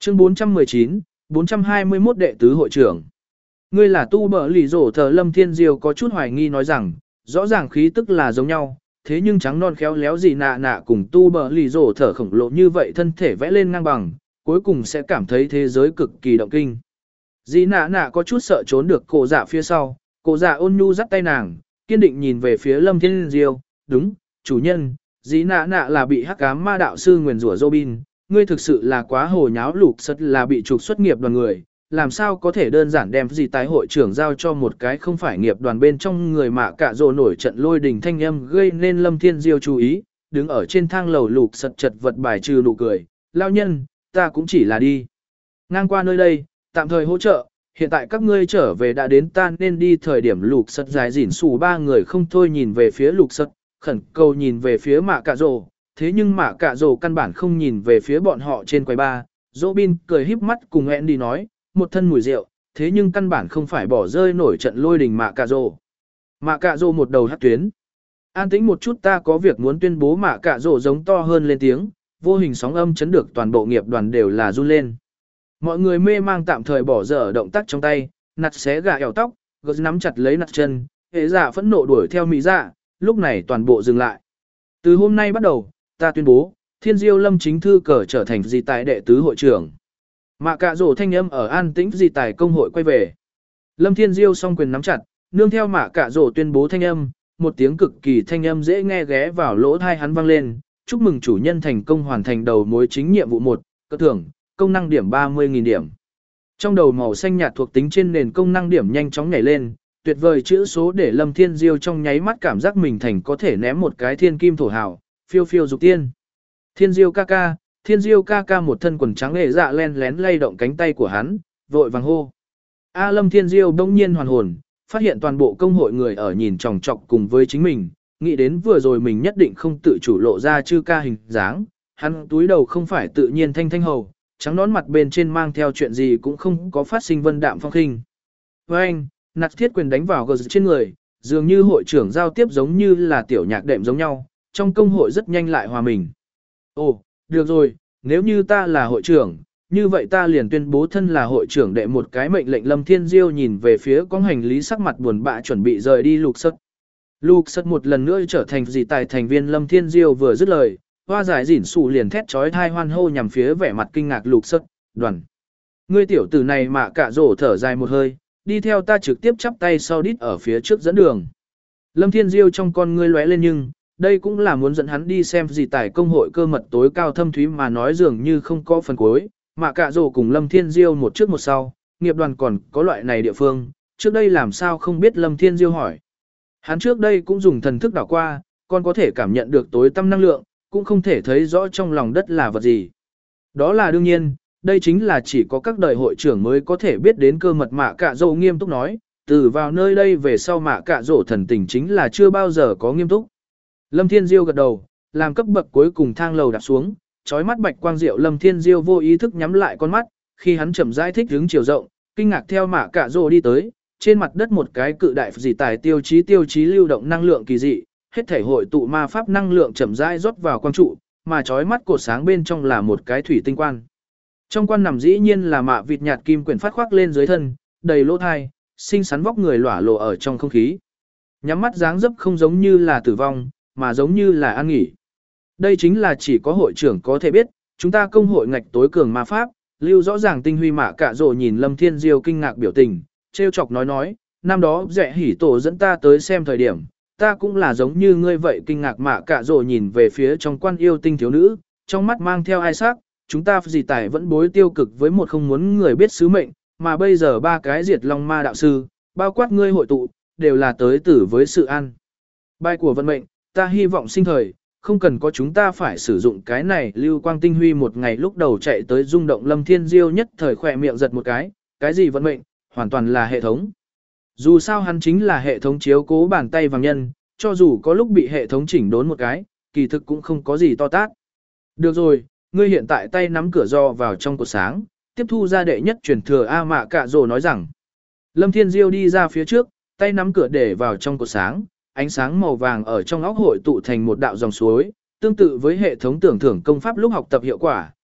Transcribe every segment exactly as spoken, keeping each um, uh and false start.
Chương bốn trăm mười chín, bốn trăm hai mươi mốt đệ tứ hội trưởng. Ngươi là tu bờ lì rổ thờ Lâm Thiên Diêu có chút hoài nghi nói rằng, rõ ràng khí tức là giống nhau, thế nhưng trắng non khéo léo gì nạ nạ cùng tu bờ lì rổ thở khổng lồ như vậy thân thể vẽ lên ngang bằng, cuối cùng sẽ cảm thấy thế giới cực kỳ động kinh. Dì nạ nạ có chút sợ trốn được cổ dạ phía sau, cổ dạ ôn nhu dắt tay nàng, kiên định nhìn về phía Lâm Thiên Diêu, đúng, chủ nhân, dì nạ nạ là bị hắc ám ma đạo sư nguyền rủa Robin, ngươi thực sự là quá hồ nháo lục sật là bị trục xuất nghiệp đoàn người, làm sao có thể đơn giản đem gì tái hội trưởng giao cho một cái không phải nghiệp đoàn bên trong người mà cả rồ nổi trận lôi đình thanh âm gây nên Lâm Thiên Diêu chú ý, đứng ở trên thang lầu lục sật chật vật bài trừ nụ cười, lao nhân, ta cũng chỉ là đi ngang qua nơi đây, tạm thời hỗ trợ, hiện tại các ngươi trở về đã đến ta nên đi thời điểm lục sật dài dỉn xù ba người không thôi nhìn về phía lục sật, khẩn cầu nhìn về phía mạ cả rồ, thế nhưng mạ cả rồ căn bản không nhìn về phía bọn họ trên quầy ba, Robin cười híp mắt cùng Andy nói, một thân mùi rượu, thế nhưng căn bản không phải bỏ rơi nổi trận lôi đình mạ cà rồ. Mạ cà rồ một đầu hắt tuyến. An tĩnh một chút ta có việc muốn tuyên bố mạ cà rồ giống to hơn lên tiếng, vô hình sóng âm chấn được toàn bộ nghiệp đoàn đều là run lên. Mọi người mê mang tạm thời bỏ dở động tác trong tay, nặt xé gà ẻo tóc, gật nắm chặt lấy nặt chân, hệ giả phẫn nộ đuổi theo mỹ dạ, lúc này toàn bộ dừng lại. Từ hôm nay bắt đầu, ta tuyên bố, Thiên Diêu Lâm chính thư cờ trở thành di tài đệ tứ hội trưởng. Mạ cạ rổ thanh âm ở an tĩnh di tài công hội quay về. Lâm Thiên Diêu song quyền nắm chặt, nương theo mạ cạ rổ tuyên bố thanh âm, một tiếng cực kỳ thanh âm dễ nghe ghé vào lỗ tai hắn vang lên. Chúc mừng chủ nhân thành công hoàn thành đầu mối chính nhiệm vụ một, cơ thưởng, công năng điểm ba mươi nghìn điểm. Trong đầu màu xanh nhạt thuộc tính trên nền công năng điểm nhanh chóng nhảy lên, tuyệt vời chữ số để Lâm Thiên Diêu trong nháy mắt cảm giác mình thành có thể ném một cái thiên kim thổ hào, phiêu phiêu dục tiên. Thiên Diêu ca ca. Thiên Diêu ca ca một thân quần trắng hề dạ len lén lay động cánh tay của hắn, vội vàng hô. A Lâm Thiên Diêu đông nhiên hoàn hồn, phát hiện toàn bộ công hội người ở nhìn chòng chọc cùng với chính mình, nghĩ đến vừa rồi mình nhất định không tự chủ lộ ra chư ca hình dáng, hắn túi đầu không phải tự nhiên thanh thanh hầu, trắng nón mặt bên trên mang theo chuyện gì cũng không có phát sinh vân đạm phong khinh. Với anh, nạt thiết quyền đánh vào gờ trên người, dường như hội trưởng giao tiếp giống như là tiểu nhạc đệm giống nhau, trong công hội rất nhanh lại hòa mình. Ồ, được rồi, nếu như ta là hội trưởng, như vậy ta liền tuyên bố thân là hội trưởng đệ một cái mệnh lệnh. Lâm Thiên Diêu nhìn về phía con hành lý sắc mặt buồn bã chuẩn bị rời đi lục sất. Lục sất một lần nữa trở thành dị tài thành viên. Lâm Thiên Diêu vừa dứt lời, hoa giải dỉn xù liền thét chói tai hoan hô nhằm phía vẻ mặt kinh ngạc lục sất, đoàn. Ngươi tiểu tử này mà cả rổ thở dài một hơi, đi theo ta trực tiếp chắp tay sau đít ở phía trước dẫn đường. Lâm Thiên Diêu trong con ngươi lóe lên nhưng, đây cũng là muốn dẫn hắn đi xem gì tài công hội cơ mật tối cao thâm thúy mà nói dường như không có phần cuối, mà cả rồ cùng Lâm Thiên Diêu một trước một sau, nghiệp đoàn còn có loại này địa phương, trước đây làm sao không biết. Lâm Thiên Diêu hỏi. Hắn trước đây cũng dùng thần thức đảo qua, còn có thể cảm nhận được tối tâm năng lượng, cũng không thể thấy rõ trong lòng đất là vật gì. Đó là đương nhiên, đây chính là chỉ có các đời hội trưởng mới có thể biết đến cơ mật. Mạ cả rồ nghiêm túc nói, từ vào nơi đây về sau mạ cả rồ thần tình chính là chưa bao giờ có nghiêm túc. Lâm Thiên Diêu gật đầu, làm cấp bậc cuối cùng thang lầu đạp xuống, chói mắt bạch quang diệu. Lâm Thiên Diêu vô ý thức nhắm lại con mắt, khi hắn chậm rãi thích hướng chiều rộng, kinh ngạc theo mạ cả rồ đi tới, trên mặt đất một cái cự đại dị tài tiêu chí tiêu chí lưu động năng lượng kỳ dị, hết thể hội tụ ma pháp năng lượng chậm rãi rót vào quang trụ, mà chói mắt cột sáng bên trong là một cái thủy tinh quan. Trong quan nằm dĩ nhiên là mạ vịt nhạt kim quyển phát khoác lên dưới thân, đầy lỗ thai, xinh xắn vóc người lỏa lộ ở trong không khí. Nhắm mắt dáng dấp không giống như là tử vong, mà giống như là an nghỉ. Đây chính là chỉ có hội trưởng có thể biết, chúng ta công hội ngạch tối cường ma pháp, lưu rõ ràng tinh huy. Mạ cả rồ nhìn Lâm Thiên Diêu kinh ngạc biểu tình, trêu chọc nói nói, năm đó Dẹ Hỉ Tổ dẫn ta tới xem thời điểm, ta cũng là giống như ngươi vậy kinh ngạc. Mạ cả rồ nhìn về phía trong quan yêu tinh thiếu nữ, trong mắt mang theo ai sắc, chúng ta gì tài vẫn bối tiêu cực với một không muốn người biết sứ mệnh, mà bây giờ ba cái diệt long ma đạo sư, bao quát ngươi hội tụ, đều là tới tử với sự an bài của vận mệnh. Ta hy vọng sinh thời, không cần có chúng ta phải sử dụng cái này lưu quang tinh huy. Một ngày lúc đầu chạy tới rung động. Lâm Thiên Diêu nhất thời khỏe miệng giật một cái, cái gì vận mệnh, hoàn toàn là hệ thống. Dù sao hắn chính là hệ thống chiếu cố bàn tay vàng nhân, cho dù có lúc bị hệ thống chỉnh đốn một cái, kỳ thực cũng không có gì to tát. Được rồi, ngươi hiện tại tay nắm cửa do vào trong cột sáng, tiếp thu ra đệ nhất truyền thừa. A Mạ Cạ Rồ nói rằng. Lâm Thiên Diêu đi ra phía trước, tay nắm cửa để vào trong cột sáng, ánh sáng màu vàng ở trong óc hội tụ thành một đạo dòng suối, tương tự với hệ thống tưởng thưởng công pháp lúc học tập hiệu quả,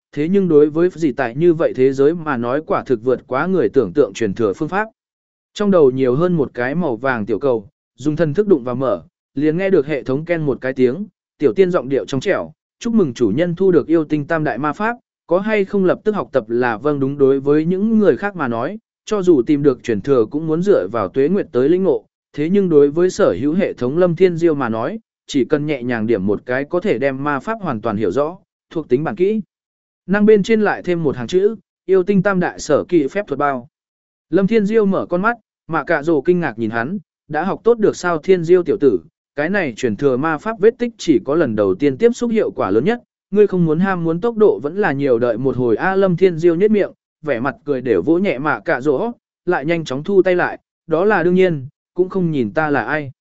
thế nhưng đối với gì tại như vậy thế giới mà nói quả thực vượt quá người tưởng tượng truyền thừa phương pháp. Trong đầu nhiều hơn một cái màu vàng tiểu cầu, dùng thần thức đụng vào mở, liền nghe được hệ thống ken một cái tiếng, tiểu tiên giọng điệu trong trẻo, chúc mừng chủ nhân thu được yêu tinh tam đại ma pháp, có hay không lập tức học tập là vâng đúng đối với những người khác mà nói, cho dù tìm được truyền thừa cũng muốn dựa vào tuế nguyệt tới linh ngộ, thế nhưng đối với sở hữu hệ thống Lâm Thiên Diêu mà nói, chỉ cần nhẹ nhàng điểm một cái có thể đem ma pháp hoàn toàn hiểu rõ, thuộc tính bản kỹ. Năng bên trên lại thêm một hàng chữ, yêu tinh tam đại sở kỳ phép thuật bao. Lâm Thiên Diêu mở con mắt, mà cả rồ kinh ngạc nhìn hắn, đã học tốt được sao Thiên Diêu tiểu tử, cái này truyền thừa ma pháp vết tích chỉ có lần đầu tiên tiếp xúc hiệu quả lớn nhất, ngươi không muốn ham muốn tốc độ vẫn là nhiều đợi một hồi a Lâm Thiên Diêu nhếch miệng, vẻ mặt cười đều vỗ nhẹ mà cả rồ, lại nhanh chóng thu tay lại, đó là đương nhiên, cũng không nhìn ta là ai.